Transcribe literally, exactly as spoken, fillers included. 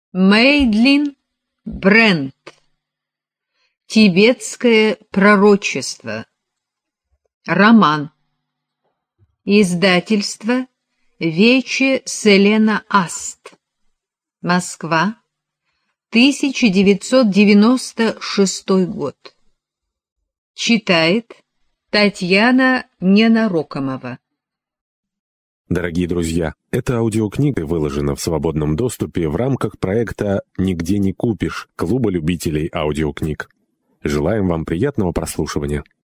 Мейдлин Брент. Тибетское пророчество. Роман. Издательство Вече Селена Аст. Москва. тысяча девятьсот девяносто шестой год. Читает Татьяна Ненарокомова. Дорогие друзья, эта аудиокнига выложена в свободном доступе в рамках проекта «Нигде не купишь» Клуба любителей аудиокниг. Желаем вам приятного прослушивания.